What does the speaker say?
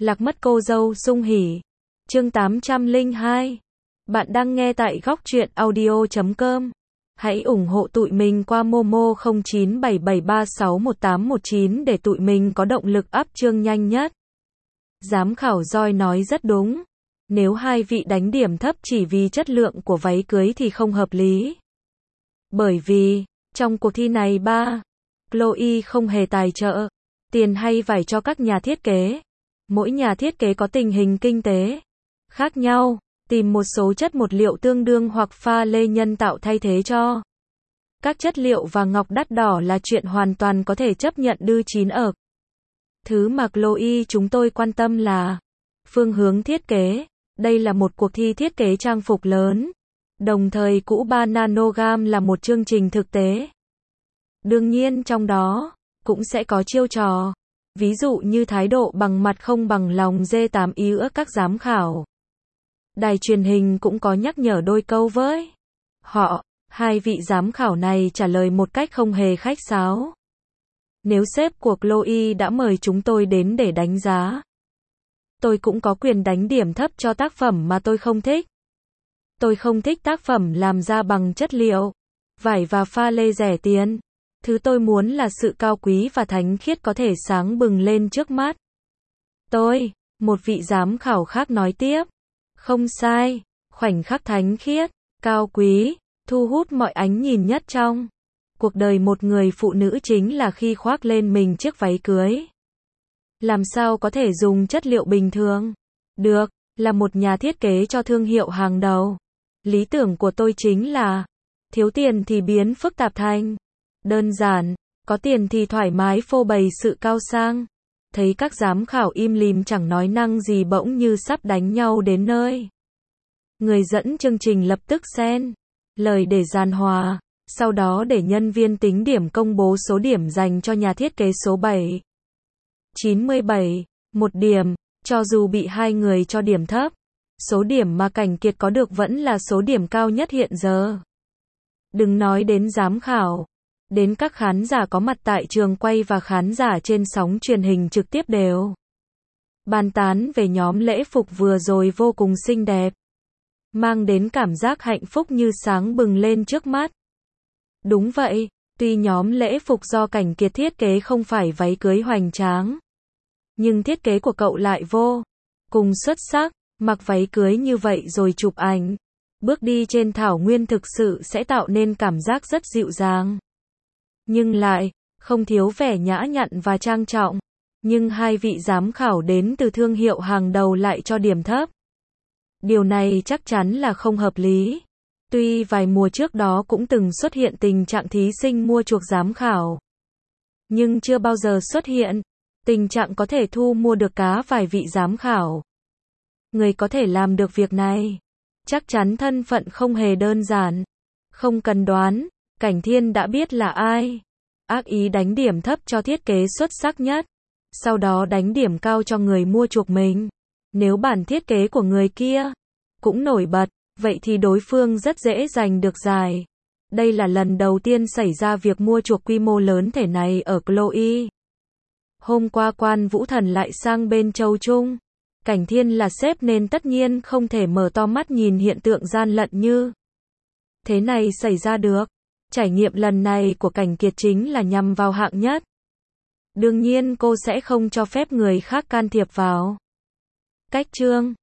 Lạc mất cô dâu sung hỉ. Chương 802. Bạn đang nghe tại góc truyện audio.com. Hãy ủng hộ tụi mình qua Momo 0977361819 để tụi mình có động lực up chương nhanh nhất. Giám khảo Joy nói rất đúng. Nếu hai vị đánh điểm thấp chỉ vì chất lượng của váy cưới thì không hợp lý. Bởi vì, trong cuộc thi này Chloe không hề tài trợ tiền hay vải cho các nhà thiết kế. Mỗi nhà thiết kế có tình hình kinh tế khác nhau, tìm một số chất một liệu tương đương hoặc pha lê nhân tạo thay thế cho. Các chất liệu và ngọc đắt đỏ là chuyện hoàn toàn có thể chấp nhận đư chín ợp. Thứ mà Chloe chúng tôi quan tâm là phương hướng thiết kế. Đây là một cuộc thi thiết kế trang phục lớn. Đồng thời cũ 3 nanogram là một chương trình thực tế. Đương nhiên trong đó cũng sẽ có chiêu trò. Ví dụ như thái độ bằng mặt không bằng lòng D8 ý ước các giám khảo. Đài truyền hình cũng có nhắc nhở đôi câu với họ. Hai vị giám khảo này trả lời một cách không hề khách sáo. Nếu sếp của Chloe đã mời chúng tôi đến để đánh giá, tôi cũng có quyền đánh điểm thấp cho tác phẩm mà tôi không thích. Tôi không thích tác phẩm làm ra bằng chất liệu, vải và pha lê rẻ tiền. Thứ tôi muốn là sự cao quý và thánh khiết có thể sáng bừng lên trước mắt một vị giám khảo khác nói tiếp. Không sai, khoảnh khắc thánh khiết, cao quý, thu hút mọi ánh nhìn nhất trong cuộc đời một người phụ nữ chính là khi khoác lên mình chiếc váy cưới. Làm sao có thể dùng chất liệu bình thường được, là một nhà thiết kế cho thương hiệu hàng đầu. Lý tưởng của tôi chính là thiếu tiền thì biến phức tạp thành đơn giản, có tiền thì thoải mái phô bày sự cao sang. Thấy các giám khảo im lìm chẳng nói năng gì bỗng như sắp đánh nhau đến nơi. Người dẫn chương trình lập tức xen lời để giàn hòa, sau đó để nhân viên tính điểm công bố số điểm dành cho nhà thiết kế số 97. 1 điểm, cho dù bị hai người cho điểm thấp. Số điểm mà Cảnh Kiệt có được vẫn là số điểm cao nhất hiện giờ. Đừng nói đến giám khảo. Đến các khán giả có mặt tại trường quay và khán giả trên sóng truyền hình trực tiếp đều bàn tán về nhóm lễ phục vừa rồi vô cùng xinh đẹp. Mang đến cảm giác hạnh phúc như sáng bừng lên trước mắt. Đúng vậy, tuy nhóm lễ phục do Cảnh Kiệt thiết kế không phải váy cưới hoành tráng, nhưng thiết kế của cậu lại vô cùng xuất sắc. Mặc váy cưới như vậy rồi chụp ảnh, bước đi trên thảo nguyên thực sự sẽ tạo nên cảm giác rất dịu dàng. Nhưng lại không thiếu vẻ nhã nhặn và trang trọng. Nhưng hai vị giám khảo đến từ thương hiệu hàng đầu lại cho điểm thấp. Điều này chắc chắn là không hợp lý. Tuy vài mùa trước đó cũng từng xuất hiện tình trạng thí sinh mua chuộc giám khảo, nhưng chưa bao giờ xuất hiện tình trạng có thể thu mua được cá vài vị giám khảo. Người có thể làm được việc này chắc chắn thân phận không hề đơn giản. Không cần đoán, Cảnh Thiên đã biết là ai. Ác ý đánh điểm thấp cho thiết kế xuất sắc nhất, sau đó đánh điểm cao cho người mua chuộc mình. Nếu bản thiết kế của người kia cũng nổi bật, vậy thì đối phương rất dễ giành được giải. Đây là lần đầu tiên xảy ra việc mua chuộc quy mô lớn thể này ở Chloe. Hôm qua Quan Vũ Thần lại sang bên Châu Trung. Cảnh Thiên là sếp nên tất nhiên không thể mở to mắt nhìn hiện tượng gian lận như thế này xảy ra được. Trải nghiệm lần này của Cảnh Kiệt chính là nhằm vào hạng nhất. Đương nhiên cô sẽ không cho phép người khác can thiệp vào cách chương